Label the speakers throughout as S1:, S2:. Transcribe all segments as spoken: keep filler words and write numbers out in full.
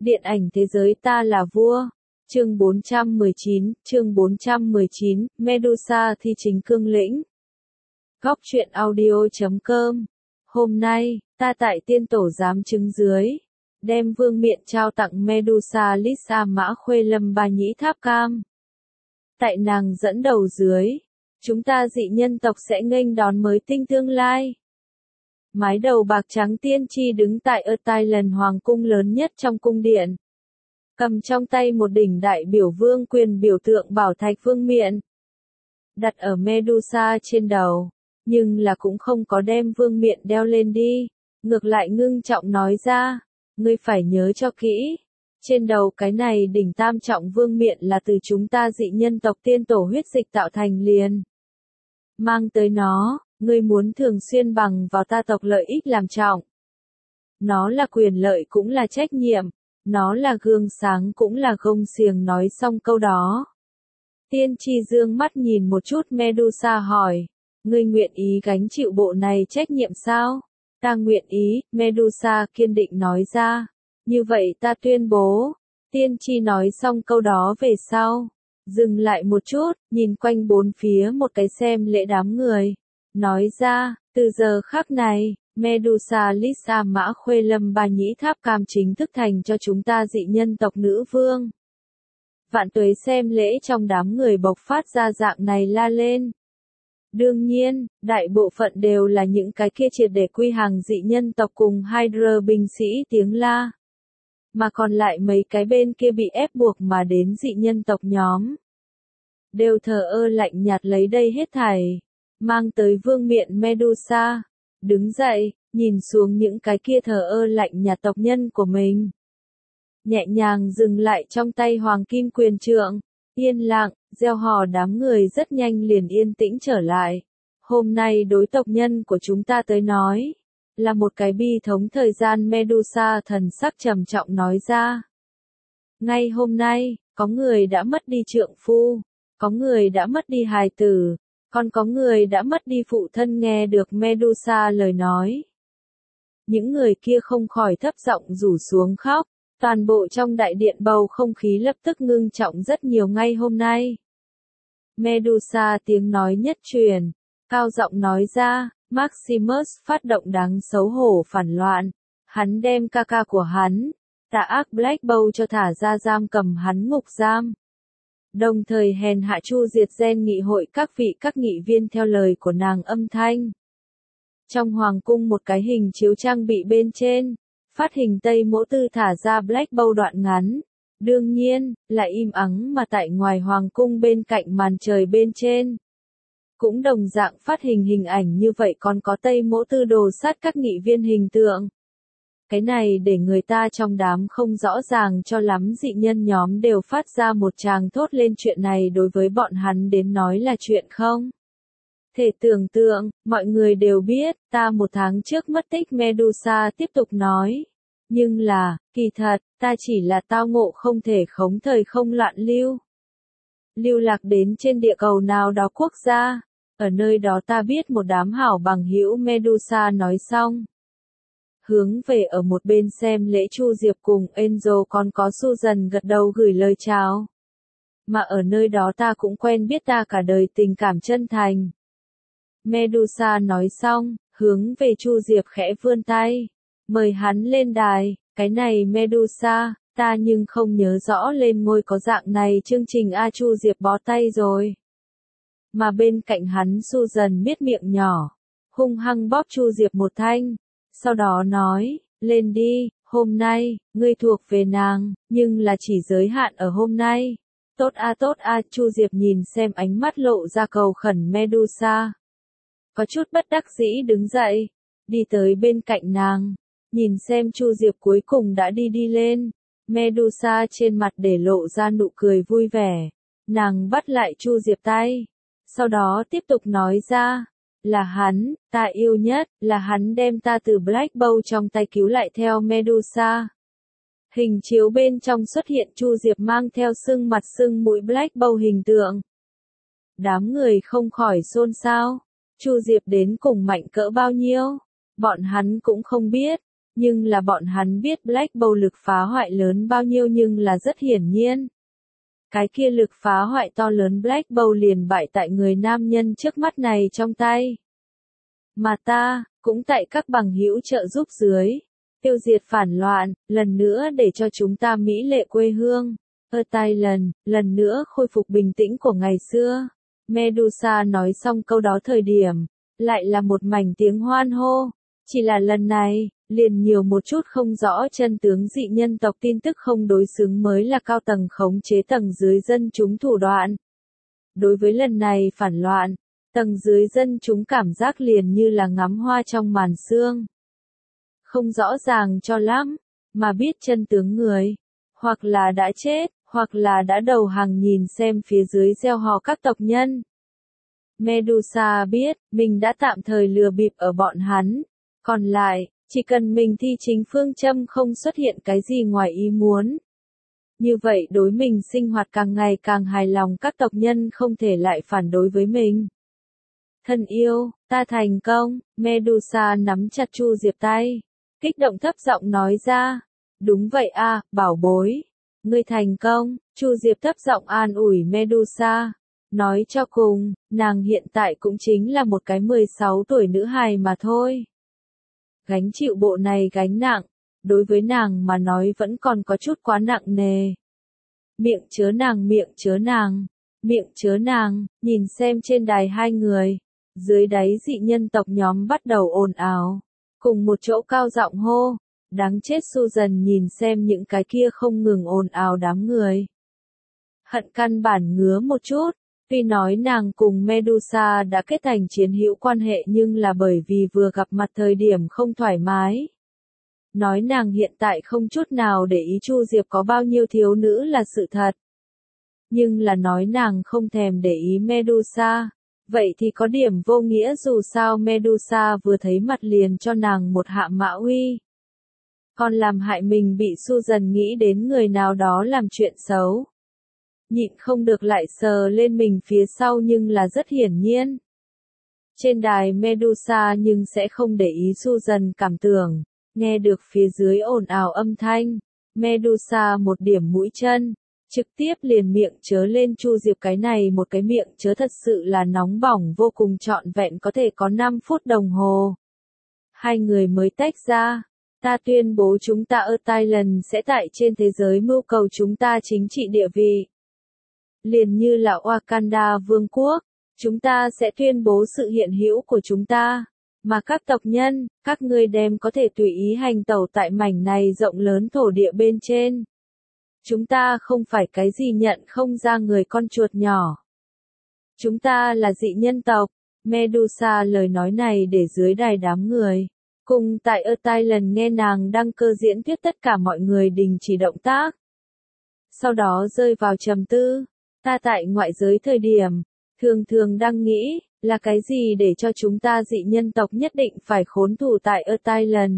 S1: Điện ảnh thế giới ta là vua. Chương bốn trăm mười chín, chương bốn trăm mười chín, Medusa thi chính cương lĩnh. Góc truyện audio chấm com. Hôm nay, ta tại tiên tổ giám chứng dưới, đem vương miện trao tặng Medusa Lisa Mã Khuê Lâm Ba Nhĩ Tháp Cam. Tại nàng dẫn đầu dưới, chúng ta dị nhân tộc sẽ nghênh đón mới tinh tương lai. Mái đầu bạc trắng tiên tri đứng tại Attilan hoàng cung lớn nhất trong cung điện. Cầm trong tay một đỉnh đại biểu vương quyền biểu tượng bảo thạch vương miện. Đặt ở Medusa trên đầu, nhưng là cũng không có đem vương miện đeo lên đi. Ngược lại ngưng trọng nói ra, ngươi phải nhớ cho kỹ. Trên đầu cái này đỉnh tam trọng vương miện là từ chúng ta dị nhân tộc tiên tổ huyết dịch tạo thành liền. Mang tới nó, ngươi muốn thường xuyên bằng vào ta tộc lợi ích làm trọng. Nó là quyền lợi cũng là trách nhiệm, nó là gương sáng cũng là gông xiềng. Nói xong câu đó, tiên tri dương mắt nhìn một chút Medusa hỏi, ngươi nguyện ý gánh chịu bộ này trách nhiệm sao? Ta nguyện ý, Medusa kiên định nói ra. Như vậy ta tuyên bố. Tiên tri nói xong câu đó về sau, dừng lại một chút, nhìn quanh bốn phía một cái xem lễ đám người. Nói ra, từ giờ khắc này, Medusa Lisa Mã Khuê Lâm Ba Nhĩ Tháp Cam chính thức thành cho chúng ta dị nhân tộc nữ vương. Vạn tuế xem lễ trong đám người bộc phát ra dạng này la lên. Đương nhiên, đại bộ phận đều là những cái kia triệt để quy hàng dị nhân tộc cùng Hydra binh sĩ tiếng la. Mà còn lại mấy cái bên kia bị ép buộc mà đến dị nhân tộc nhóm. Đều thờ ơ lạnh nhạt lấy đây hết thảy. Mang tới vương miện Medusa. Đứng dậy, nhìn xuống những cái kia thờ ơ lạnh nhạt tộc nhân của mình. Nhẹ nhàng dừng lại trong tay hoàng kim quyền trượng. Yên lặng, gieo hò đám người rất nhanh liền yên tĩnh trở lại. Hôm nay đối tộc nhân của chúng ta tới nói, là một cái bi thống thời gian. Medusa thần sắc trầm trọng nói ra. Ngay hôm nay, có người đã mất đi trượng phu, có người đã mất đi hài tử, còn có người đã mất đi phụ thân. Nghe được Medusa lời nói, những người kia không khỏi thấp giọng rủ xuống khóc. Toàn bộ trong đại điện bầu không khí lập tức ngưng trọng rất nhiều. Ngay hôm nay, Medusa tiếng nói nhất truyền, cao giọng nói ra, Maximus phát động đáng xấu hổ phản loạn. Hắn đem ca ca của hắn, tà ác Black Bow cho thả ra giam cầm hắn ngục giam. Đồng thời hèn hạ chu diệt gen nghị hội các vị các nghị viên theo lời của nàng âm thanh. Trong hoàng cung một cái hình chiếu trang bị bên trên, phát hình Tây Mỗ Tư thả ra Black Bow đoạn ngắn. Đương nhiên, là im ắng mà tại ngoài hoàng cung bên cạnh màn trời bên trên. Cũng đồng dạng phát hình hình ảnh như vậy, còn có Tây Mỗ Tư đồ sát các nghị viên hình tượng. Cái này để người ta trong đám không rõ ràng cho lắm. Dị nhân nhóm đều phát ra một tràng thốt lên. Chuyện này đối với bọn hắn đến nói là chuyện không thể tưởng tượng. Mọi người đều biết, ta một tháng trước mất tích. Medusa tiếp tục nói. Nhưng là, kỳ thật, ta chỉ là tao ngộ không thể khống thời không loạn lưu. Lưu lạc đến trên địa cầu nào đó quốc gia. Ở nơi đó ta biết một đám hảo bằng hữu. Medusa nói xong, hướng về ở một bên xem lễ Chu Diệp cùng Angel còn có Susan gật đầu gửi lời chào. Mà ở nơi đó ta cũng quen biết ta cả đời tình cảm chân thành. Medusa nói xong, hướng về Chu Diệp khẽ vươn tay, mời hắn lên đài. Cái này Medusa, ta nhưng không nhớ rõ lên ngôi có dạng này chương trình a. Chu Diệp bó tay rồi. Mà bên cạnh hắn Susan miết miệng nhỏ, hung hăng bóp Chu Diệp một thanh. Sau đó nói, lên đi, hôm nay, ngươi thuộc về nàng, nhưng là chỉ giới hạn ở hôm nay. Tốt a tốt a. Chu Diệp nhìn xem ánh mắt lộ ra cầu khẩn Medusa. Có chút bất đắc dĩ đứng dậy, đi tới bên cạnh nàng. Nhìn xem Chu Diệp cuối cùng đã đi đi lên. Medusa trên mặt để lộ ra nụ cười vui vẻ. Nàng bắt lại Chu Diệp tay. Sau đó tiếp tục nói ra. Là hắn, ta yêu nhất, là hắn đem ta từ Black Bow trong tay cứu lại. Theo Medusa, hình chiếu bên trong xuất hiện Chu Diệp mang theo sưng mặt sưng mũi Black Bow hình tượng. Đám người không khỏi xôn xao. Chu Diệp đến cùng mạnh cỡ bao nhiêu, bọn hắn cũng không biết. Nhưng là bọn hắn biết Black Bolt lực phá hoại lớn bao nhiêu nhưng là rất hiển nhiên. Cái kia lực phá hoại to lớn Black Bolt liền bại tại người nam nhân trước mắt này trong tay. Mà ta, cũng tại các bằng hữu trợ giúp dưới, tiêu diệt phản loạn, lần nữa để cho chúng ta mỹ lệ quê hương, ở Thailand, lần nữa khôi phục bình tĩnh của ngày xưa. Medusa nói xong câu đó thời điểm, lại là một mảnh tiếng hoan hô. Chỉ là lần này, liền nhiều một chút không rõ chân tướng dị nhân tộc tin tức không đối xứng mới là cao tầng khống chế tầng dưới dân chúng thủ đoạn. Đối với lần này phản loạn, tầng dưới dân chúng cảm giác liền như là ngắm hoa trong màn sương. Không rõ ràng cho lắm, mà biết chân tướng người, hoặc là đã chết, hoặc là đã đầu hàng nhìn xem phía dưới gieo hò các tộc nhân. Medusa biết, mình đã tạm thời lừa bịp ở bọn hắn. Còn lại, chỉ cần mình thi chính phương châm không xuất hiện cái gì ngoài ý muốn. Như vậy đối mình sinh hoạt càng ngày càng hài lòng các tộc nhân không thể lại phản đối với mình. Thân yêu, ta thành công, Medusa nắm chặt Chu Diệp tay. Kích động thấp giọng nói ra. Đúng vậy a, bảo bối. Ngươi thành công, Chu Diệp thấp giọng an ủi Medusa. Nói cho cùng, nàng hiện tại cũng chính là một cái mười sáu tuổi nữ hài mà thôi. Gánh chịu bộ này gánh nặng, đối với nàng mà nói vẫn còn có chút quá nặng nề. Miệng chớ nàng, miệng chớ nàng, miệng chớ nàng, nhìn xem trên đài hai người, dưới đáy dị nhân tộc nhóm bắt đầu ồn ào, cùng một chỗ cao giọng hô, đáng chết Susan nhìn xem những cái kia không ngừng ồn ào đám người. Hận căn bản ngứa một chút. Tuy nói nàng cùng Medusa đã kết thành chiến hữu quan hệ nhưng là bởi vì vừa gặp mặt thời điểm không thoải mái. Nói nàng hiện tại không chút nào để ý Chu Diệp có bao nhiêu thiếu nữ là sự thật. Nhưng là nói nàng không thèm để ý Medusa, vậy thì có điểm vô nghĩa dù sao Medusa vừa thấy mặt liền cho nàng một hạ mã uy. Còn làm hại mình bị Susan nghĩ đến người nào đó làm chuyện xấu. Nhịn không được lại sờ lên mình phía sau nhưng là rất hiển nhiên. Trên đài Medusa nhưng sẽ không để ý Susan cảm tưởng, nghe được phía dưới ồn ào âm thanh, Medusa một điểm mũi chân, trực tiếp liền miệng chớ lên Chu Diệp cái này một cái miệng chớ thật sự là nóng bỏng vô cùng trọn vẹn có thể có năm phút đồng hồ. Hai người mới tách ra, ta tuyên bố chúng ta ở Thailand sẽ tại trên thế giới mưu cầu chúng ta chính trị địa vị. Liền như là Wakanda Vương quốc, chúng ta sẽ tuyên bố sự hiện hữu của chúng ta, mà các tộc nhân, các ngươi đem có thể tùy ý hành tẩu tại mảnh này rộng lớn thổ địa bên trên. Chúng ta không phải cái gì nhận không ra người con chuột nhỏ. Chúng ta là dị nhân tộc. Medusa lời nói này để dưới đài đám người. Cùng tại ở Thailand nghe nàng đăng cơ diễn thuyết tất cả mọi người đình chỉ động tác. Sau đó rơi vào trầm tư. Ta tại ngoại giới thời điểm, thường thường đang nghĩ, là cái gì để cho chúng ta dị nhân tộc nhất định phải khốn thủ tại ở Thailand.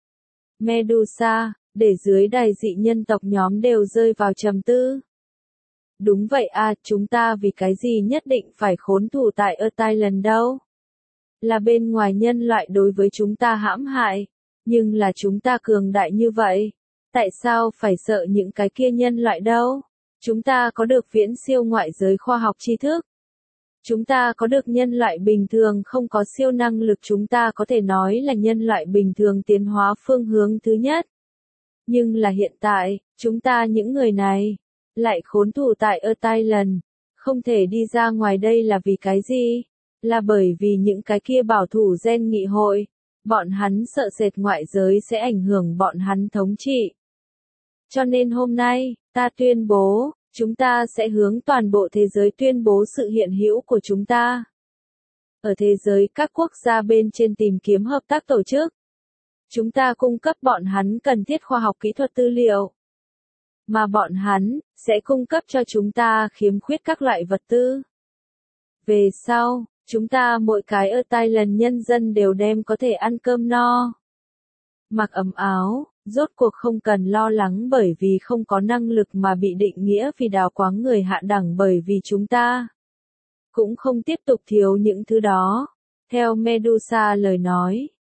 S1: Medusa, để dưới đài dị nhân tộc nhóm đều rơi vào trầm tư. Đúng vậy à, chúng ta vì cái gì nhất định phải khốn thủ tại ở Thailand đâu? Là bên ngoài nhân loại đối với chúng ta hãm hại, nhưng là chúng ta cường đại như vậy, tại sao phải sợ những cái kia nhân loại đâu? Chúng ta có được viễn siêu ngoại giới khoa học tri thức. Chúng ta có được nhân loại bình thường không có siêu năng lực chúng ta có thể nói là nhân loại bình thường tiến hóa phương hướng thứ nhất. Nhưng là hiện tại, chúng ta những người này, lại khốn thủ tại ở Thailand, không thể đi ra ngoài đây là vì cái gì? Là bởi vì những cái kia bảo thủ gen nghị hội, bọn hắn sợ sệt ngoại giới sẽ ảnh hưởng bọn hắn thống trị. Cho nên hôm nay, ta tuyên bố, chúng ta sẽ hướng toàn bộ thế giới tuyên bố sự hiện hữu của chúng ta. Ở thế giới các quốc gia bên trên tìm kiếm hợp tác tổ chức. Chúng ta cung cấp bọn hắn cần thiết khoa học kỹ thuật tư liệu. Mà bọn hắn, sẽ cung cấp cho chúng ta khiếm khuyết các loại vật tư. Về sau, chúng ta mỗi cái ở Thailand nhân dân đều đem có thể ăn cơm no. Mặc ấm áo, rốt cuộc không cần lo lắng bởi vì không có năng lực mà bị định nghĩa vì đào quáng người hạ đẳng bởi vì chúng ta. Cũng không tiếp tục thiếu những thứ đó. Theo Medusa lời nói,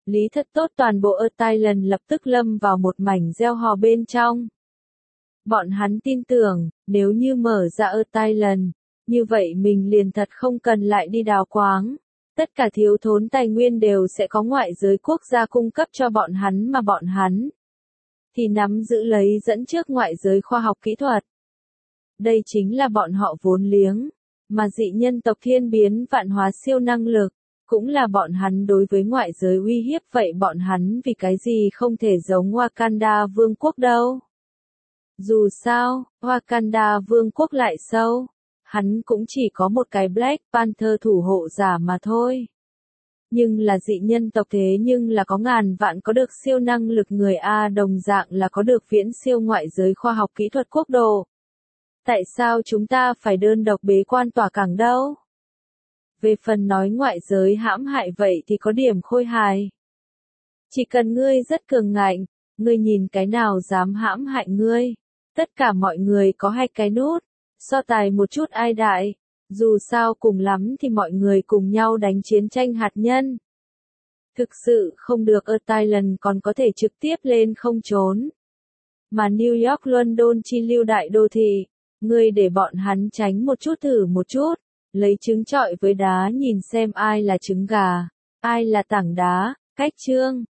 S1: Lý thật tốt toàn bộ Earth Island lập tức lâm vào một mảnh gieo hò bên trong. Bọn hắn tin tưởng, nếu như mở ra Earth Island, như vậy mình liền thật không cần lại đi đào quáng. Tất cả thiếu thốn tài nguyên đều sẽ có ngoại giới quốc gia cung cấp cho bọn hắn mà bọn hắn thì nắm giữ lấy dẫn trước ngoại giới khoa học kỹ thuật. Đây chính là bọn họ vốn liếng, mà dị nhân tộc thiên biến vạn hóa siêu năng lực, cũng là bọn hắn đối với ngoại giới uy hiếp vậy bọn hắn vì cái gì không thể giống Wakanda vương quốc đâu. Dù sao, Wakanda vương quốc lại sâu, hắn cũng chỉ có một cái Black Panther thủ hộ giả mà thôi. Nhưng là dị nhân tộc thế nhưng là có ngàn vạn có được siêu năng lực người A đồng dạng là có được viễn siêu ngoại giới khoa học kỹ thuật quốc độ. Tại sao chúng ta phải đơn độc bế quan tỏa cảng đâu? Về phần nói ngoại giới hãm hại vậy thì có điểm khôi hài. Chỉ cần ngươi rất cường ngạnh, ngươi nhìn cái nào dám hãm hại ngươi. Tất cả mọi người có hai cái nút, so tài một chút ai đại. Dù sao cùng lắm thì mọi người cùng nhau đánh chiến tranh hạt nhân. Thực sự không được Earth Island còn có thể trực tiếp lên không trốn. Mà New York London chi lưu đại đô thị, ngươi để bọn hắn tránh một chút thử một chút, lấy trứng trọi với đá nhìn xem ai là trứng gà, ai là tảng đá, cách chương.